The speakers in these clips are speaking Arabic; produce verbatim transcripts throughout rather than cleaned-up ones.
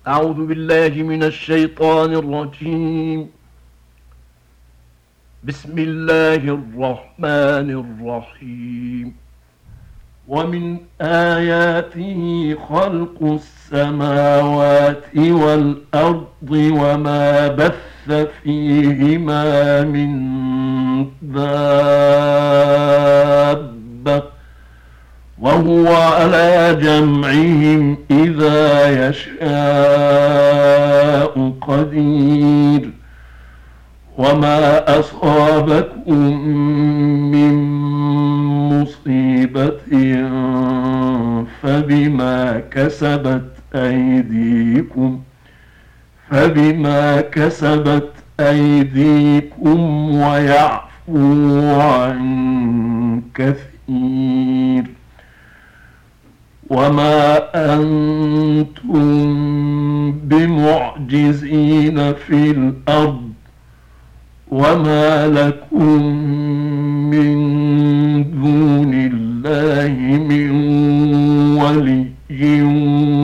أعوذ بالله من الشيطان الرجيم. بسم الله الرحمن الرحيم. ومن آياته خلق السماوات والأرض وما بث فيهما من دابة وهو على جمعهم إذا يشاء قدير. وما أصابكم من مصيبة فبما كسبت أيديكم فبما كسبت أيديكم ويعفو عن كثير. وما أنتم بمعجزين في الأرض وما لكم من دون الله من ولي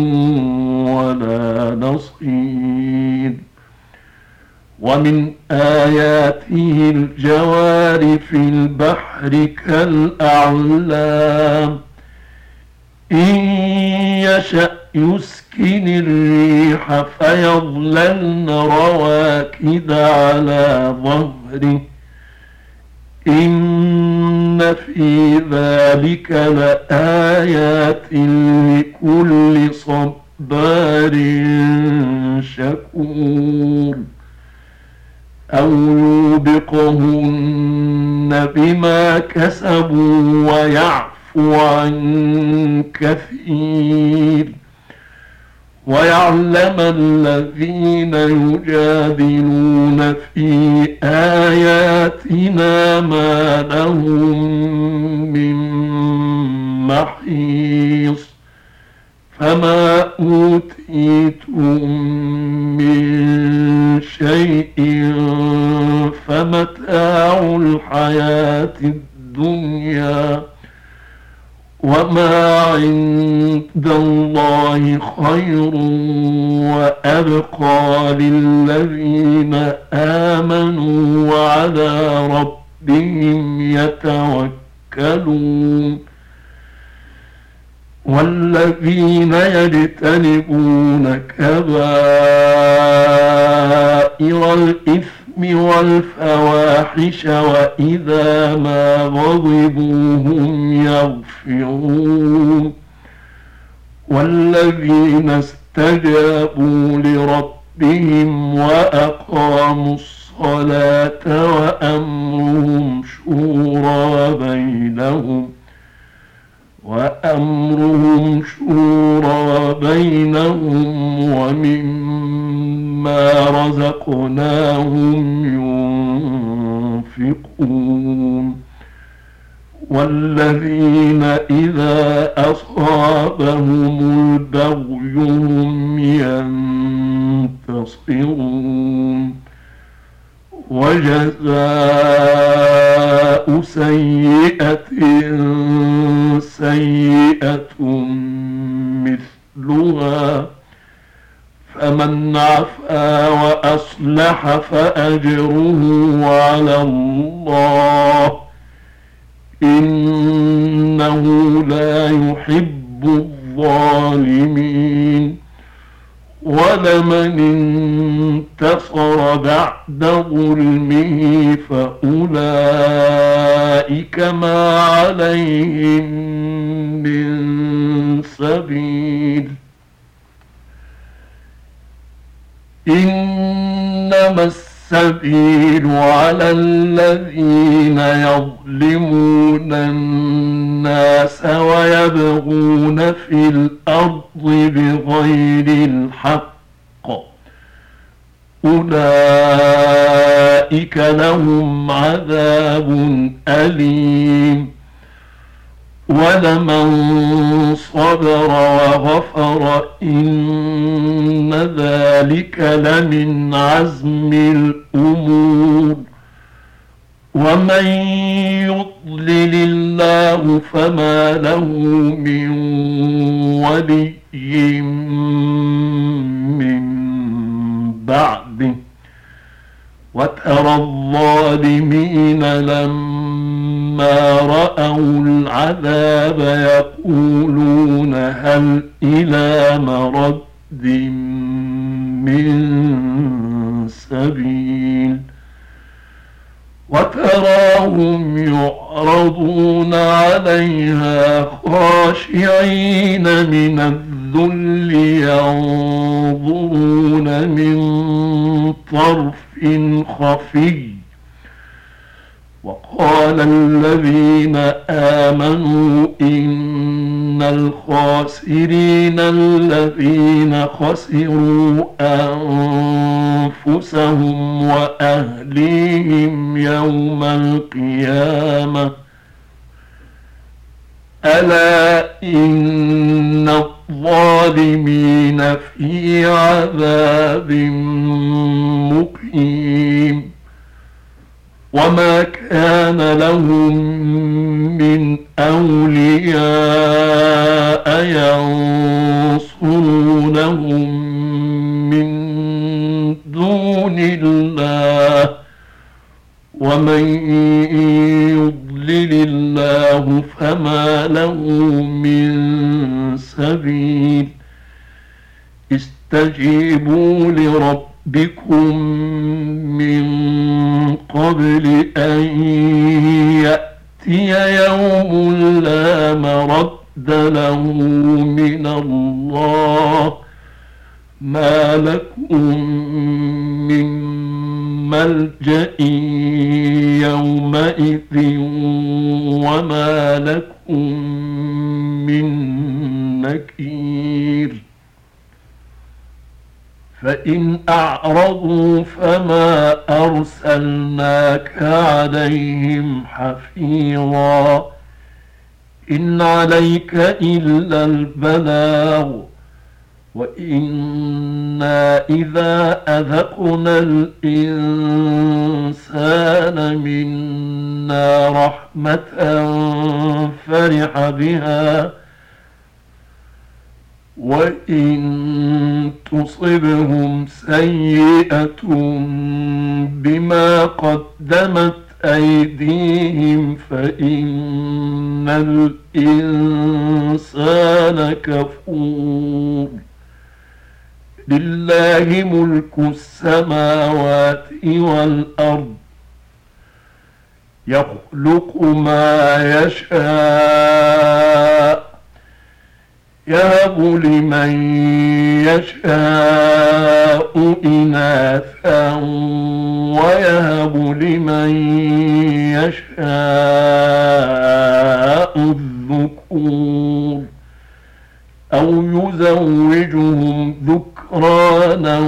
ولا نصير. ومن آياته الجوار في البحر كالأعلام إن يشأ يسكن الريح فيظللن رواكد على ظهره إن في ذلك لآيات لكل صبار شكور. أو يوبقهن بما كسبوا ويعفو عن كثير. ويعلم الذين يجادلون في آياتنا ما لهم من محيص. فما أوتيتم من شيء فمتاع الحياة الدنيا وما عند الله خير وأبقى للذين آمنوا وعلى ربهم يتوكلون. والذين يجتنبون كبائر الإثم والفواحش وإذا ما غضبوا هم يغفرون. والذين استجابوا لربهم وأقاموا الصلاة وأمرهم شورى بينهم وأمرهم شورى بينهم ومما رزقناهم ينفقون. والذين إذا أصابهم البغي هم ينتصرون. وجزاء سيئة سيئة مثلها فمن عفا وأصلح فأجره على الله إنه لا يحب الظالمين. ولمن انتصر بعد ظلمه فأولئك ما عليهم من سبيل. إنما السبيل على الذين يظلمون الناس ويبغون في الأرض بغير الحق أولئك لهم عذاب أليم. ولمن صبر وغفر إن ذلك لمن عزم الأمور. ومن يضلل الله فما له من ولي من بعده. وترى الظالمين لما رأوا العذاب يقولون هل إلى مرد من سبيل. وتراهم يعرضون عليها خاشعين من الذل ينظرون من طرف خفي. وقال الذين آمنوا إن الخاسرين الذين خسروا أنفسهم وأهليهم يوم القيامة ألا إن الظالمين في عذاب مقيم. وما كان لهم من أولياء ينصرونهم من دون الله ومن يضلل الله فما له من سبيل. استجيبوا لربكم من قبل أن يأتي يوم لا مرد له من الله ما لكم من ملجأ يومئذ وما لكم من نكير. فإن أعرضوا فما أرسلناك عليهم حفيظا إن عليك إلا البلاغ وإنا إذا أذقنا الإنسان منا رحمة فرح بها وإن تصبهم سيئة بما قدمت أيديهم فإن الإنسان كفور. لله ملك السماوات والأرض يخلق ما يشاء يهب لمن يشاء إناثا ويهب لمن يشاء الذكور أو يزوجهم ذكرانا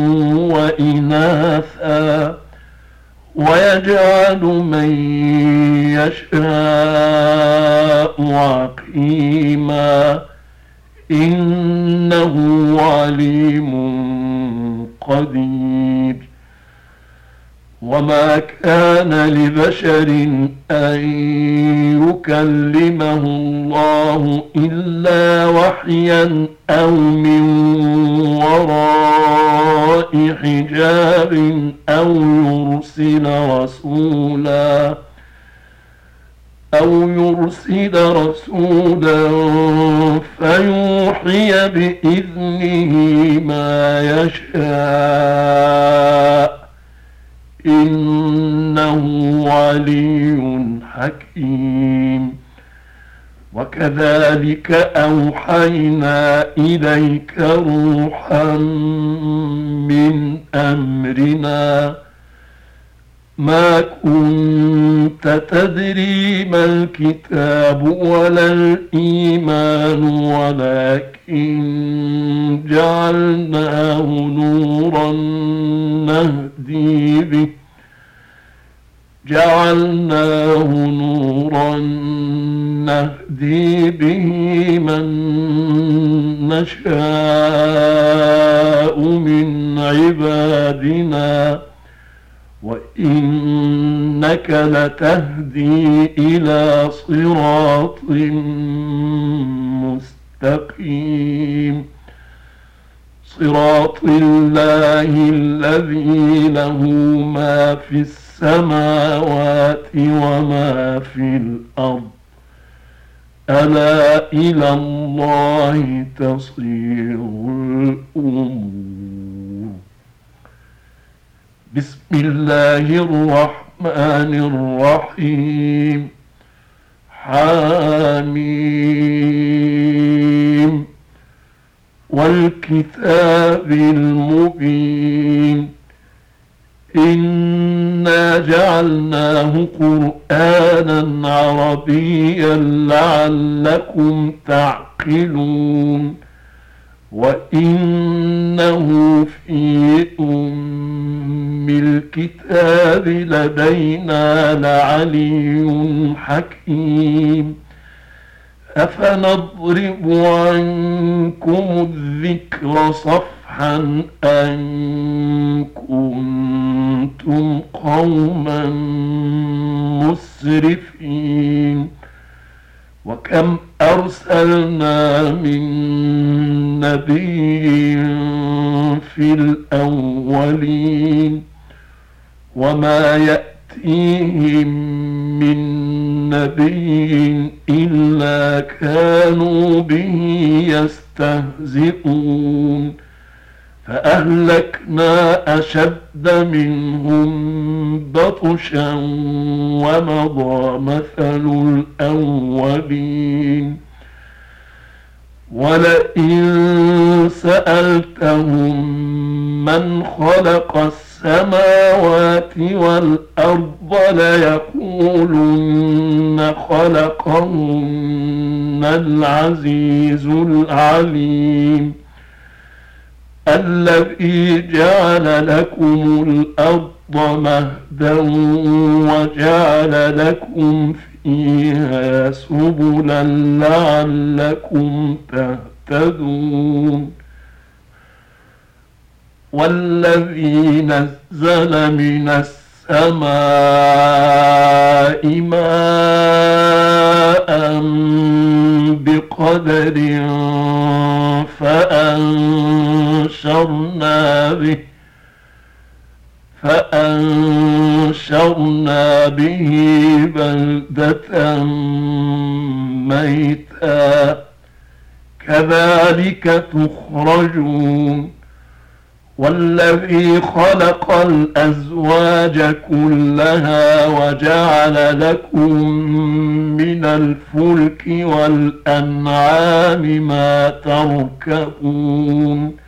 وإناثا ويجعل من يشاء عقيما إنه عليم قدير. وما كان لبشر أن يكلمه الله إلا وحيا أو من وراء حجاب أو يرسل رسولا أو يرسل رسولا فيوحي بإذنه ما يشاء إنه علي حكيم. وكذلك أوحينا إليك روحا من أمرنا ما كنت تدري ما الكتاب ولا الإيمان ولكن جعلناه نورا نهدي به جعلناه نورا نهدي به من نشاء من عبادنا وإنك لتهدي إلى صراط مستقيم. صراط الله الذي له ما في السماوات وما في الأرض ألا إلى الله تصير الأمور. بسم الله الرحمن الرحيم. حميم والكتاب المبين إنا جعلناه قرآنا عربيا لعلكم تعقلون وإنه في أم الكتاب لدينا لعلي حكيم. أفنضرب عنكم الذكر صفحا أن كنتم قوما مسرفين وكم أرسلنا من نبي في الأولين وما يأتيهم من نبي إلا كانوا به يستهزئون فأهلكنا أشد منهم بطشا ومضى مثل الأولين ولئن سألتهم من خلق السماوات والأرض ليقولن خلقهن العزيز العليم الذي جعل لكم الأرض مهدا وجعل لكم فيها سبلا لعلكم تهتدون والذي نزل من السماء ماء بقدر فأنشرنا به فأنشرنا به بلدة ميتا كذلك تخرجون والذي خلق الأزواج كلها وجعل لكم من الفلك والأنعام ما تركبون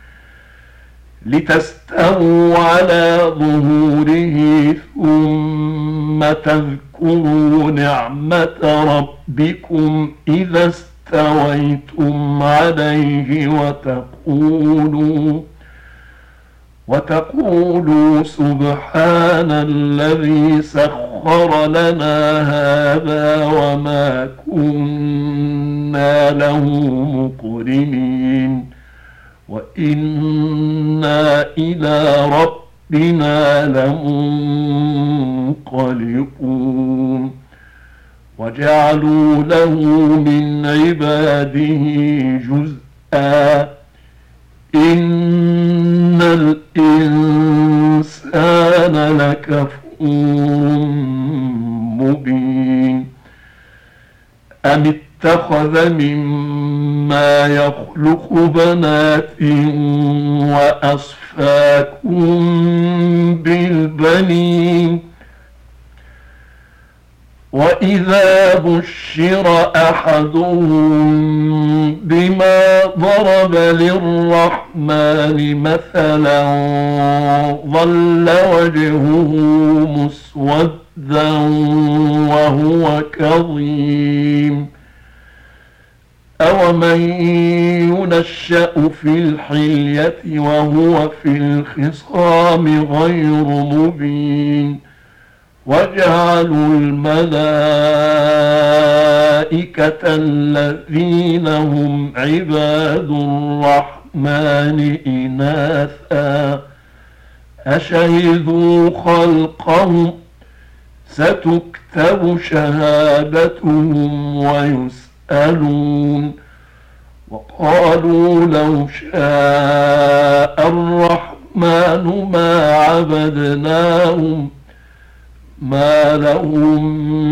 لتستووا على ظهوره ثم تذكروا نعمة ربكم إذا استويتم عليه وتقولوا وتقولوا سبحان الذي سخر لنا هذا وما كنا له مقرنين وإنا إلى ربنا لمنقلبون وجعلوا له من عباده جزءا إن الإنسان لكفور مبين أم اتخذ مما يخلق بنات وأصفاكم بالبنين وإذا بشر أحدهم بما ضرب للرحمن مثلا ظل وجهه مسودا وهو كظيم أومن ينشأ في الحلية وهو في الخصام غير مبين وجعلوا الملائكة الذين هم عباد الرحمن إناثا أشهدوا خلقهم ستكتب شهادتهم ويسألون وقالوا لو شاء الرحمن ما عبدناهم ما لهم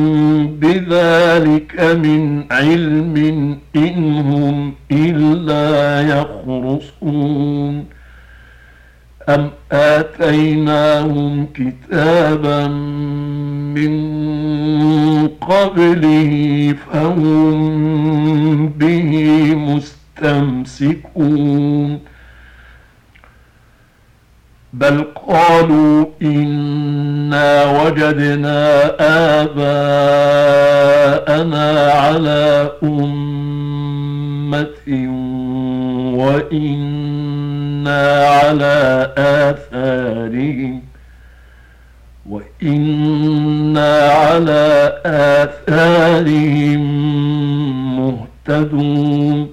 بذلك من علم إن هم إلا يخرصون أم آتيناهم كتابا من قبله فهم به مستمسكون بل قالوا إنا وجدنا آباءنا على أمة وإنا على آثارهم وإنا على آثارهم مهتدون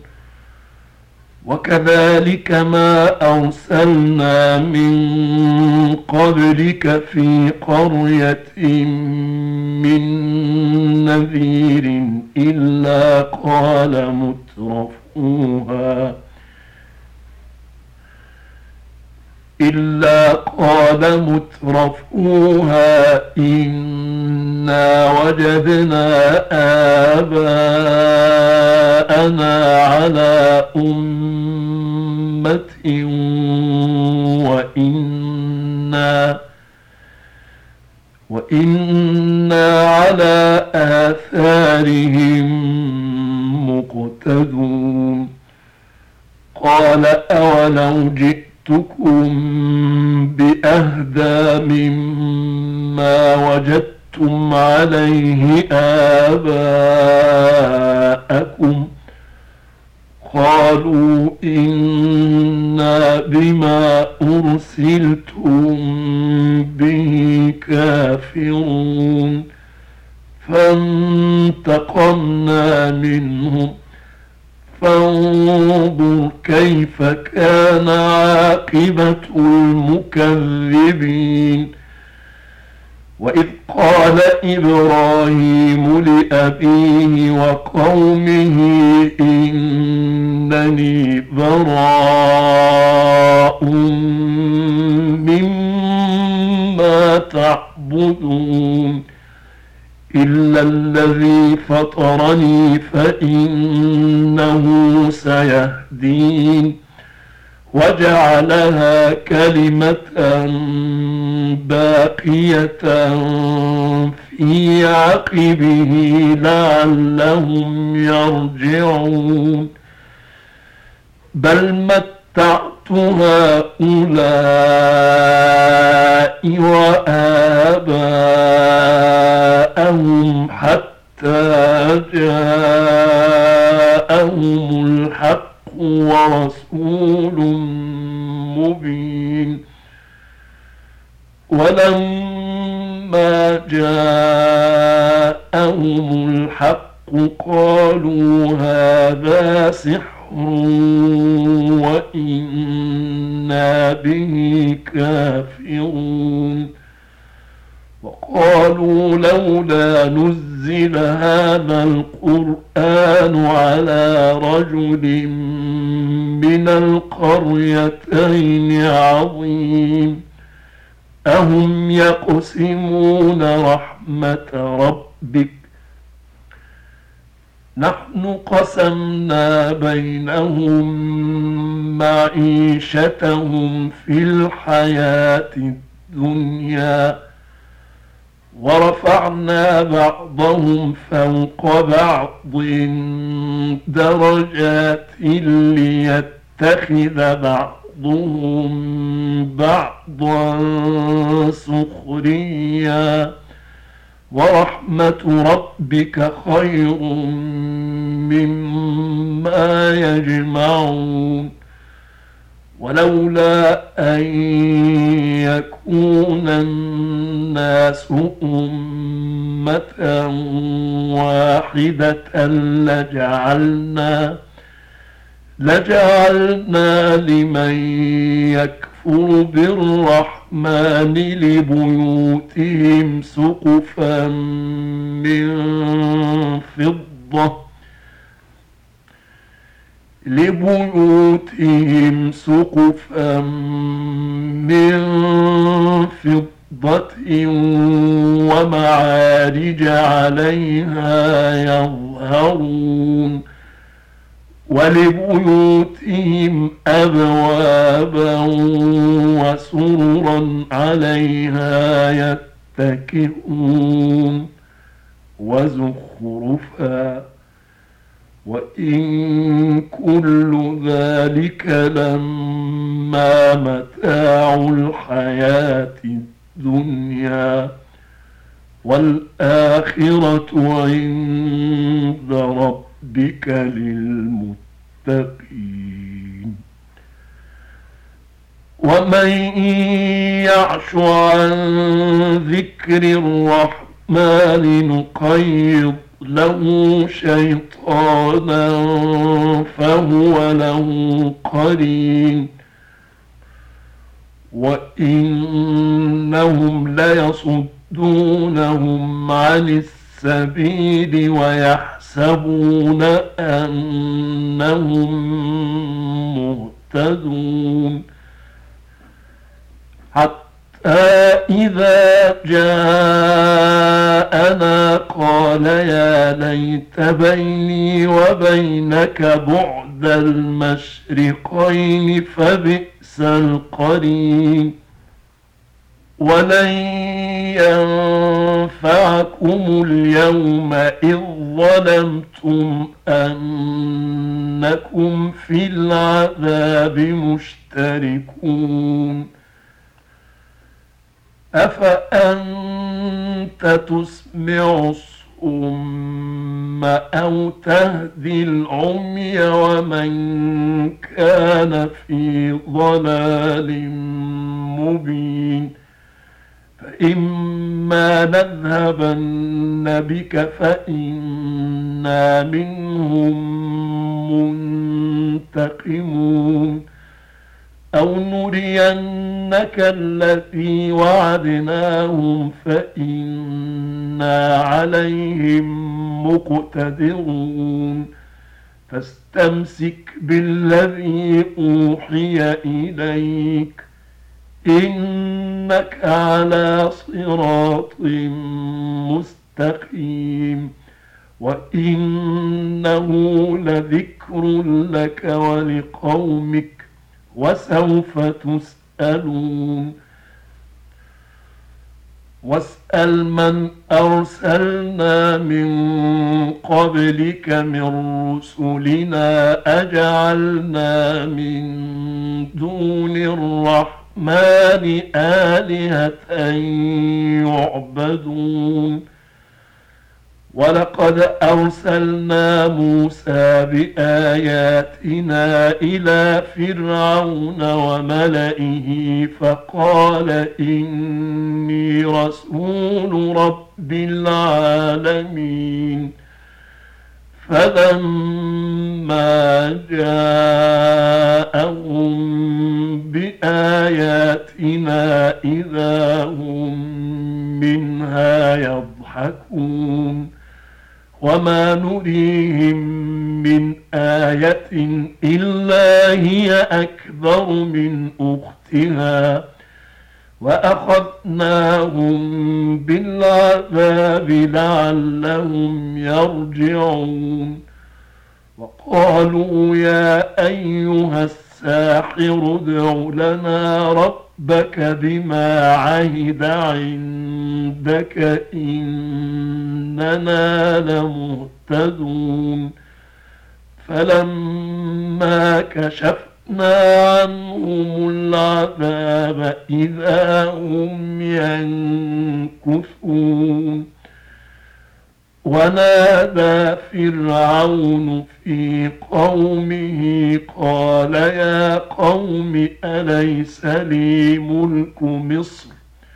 وكذلك ما أرسلنا من قبلك في قرية من نذير إلا قال مترفوها إلا قال مترفوها إنا وجدنا آباءنا على أمة وإنا وإنا على آثارهم مقتدون قال أولو جئتكم بأهدى مما وجدتم عليه آباءكم قالوا إنا بما أرسلتم به كافرون فانتقمنا منهم فانظر كيف كان عاقبة المكذبين وإذ قال إبراهيم لأبيه وقومه إنني براء مما تعبدون إلا الذي فطرني فإنه سيهدين وجعلها كلمة باقية في عقبه لعلهم يرجعون بل متعت هؤلاء وآباءهم حتى جاءهم الحق ورسول مبين ولما جاءهم الحق قالوا هذا سحر وإنا به كافرون وقالوا لولا نزل هذا القرآن على رجل من القريتين عظيم أهم يقسمون رحمة ربك نحن قسمنا بينهم معيشتهم في الحياة الدنيا ورفعنا بعضهم فوق بعض درجات ليتخذ بعضهم بعضا سخريا ورحمة ربك خير مما يجمعون ولولا أن يكون الناس أمة واحدة لجعلنا لجعلنا لمن يكفر بالرحمن لبيوتهم سقفا من فضة لبيوتهم سقفا من فضة ومعارج عليها يظهرون ولبيوتهم أبوابا وسررا عليها يتكئون وزخرفا وإن كل ذلك لما متاع الحياة الدنيا والآخرة عند ربك للمتقين. ومن يعش عن ذكر الرحمن نقيض له شيطانا فهو له قرين وإنهم ليصدونهم عن السبيل ويحسبون أنهم مهتدون حتى إذا جاءنا قال يا ليت بيني وبينك بعد المشرقين فبئس القرين. ولن ينفعكم اليوم إذ ظلمتم أنكم في العذاب مشتركون. أفأنت تسمع الصم أو تهدي العمي ومن كان في ضلال مبين. فإما نذهبن بك فإنا منهم منتقمون أو نرينك الذي وعدناهم فإنا عليهم مقتدرون. فاستمسك بالذي أوحي إليك إنك على صراط مستقيم وإنه لذكر لك ولقومك وسوف تسألون. واسأل من أرسلنا من قبلك من رسلنا أجعلنا من دون الرحمن آلهة يعبدون. ولقد أرسلنا موسى بآياتنا إلى فرعون وملئه فقال إني رسول رب العالمين. فلما جاءهم بآياتنا إذا هم منها يضحكون وما نريهم من آية إلا هي أكبر من أختها وأخذناهم بالعذاب لعلهم يرجعون. وقالوا يا أيها الساحر ادع لنا ربك بما عهد عندك إننا لمهتدون. فلما كشفنا عنهم العذاب إذا هم ينكثون. ونادى فرعون في قومه قال يا قوم أليس لي ملك مصر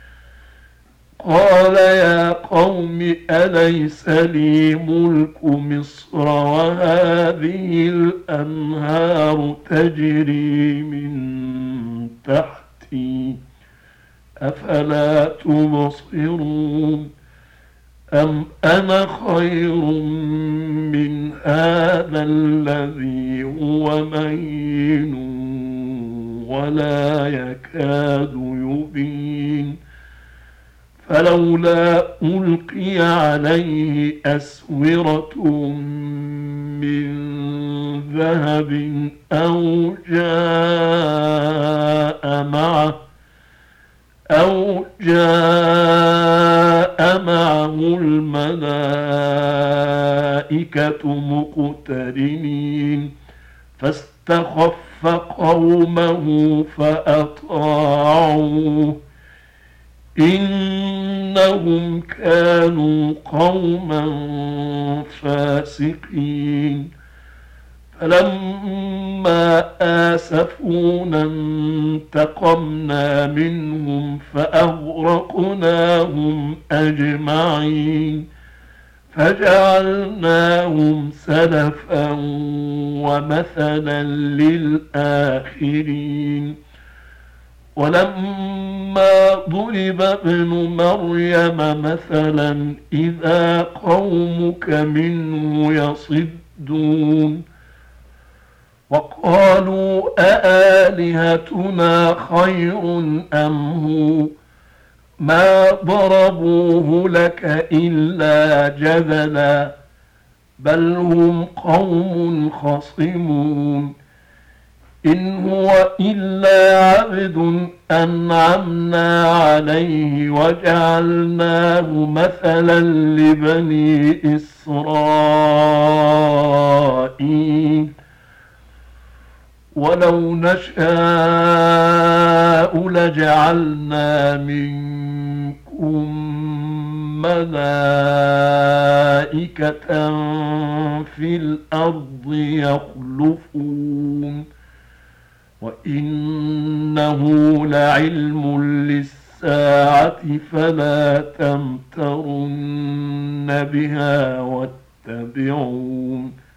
قال يا قوم أليس لي ملك مصر وهذه الأنهار تجري من تحتي أفلا تبصرون. أم أنا خير من هذا الذي هو مهين ولا يكاد يبين فلولا ألقي عليه أسورة من ذهب أو جاء معه أو جاء معه الملائكة مقترنين فاستخف قومه فأطاعوه إنهم كانوا قوما فاسقين فلما آسفونا انتقمنا منهم فأغرقناهم أجمعين فجعلناهم سلفا ومثلا للآخرين ولما ضرب ابن مريم مثلا إذا قومك منه يصدون وقالوا أآلهتنا خير أم هو ما ضربوه لك إلا جدلا بل هم قوم خصمون إن هو إلا عبد أنعمنا عليه وجعلناه مثلا لبني إسرائيل ولو نشاء لجعلنا منكم ملائكة في الأرض يخلفون وإنه لعلم للساعة فلا تمترن بها واتبعون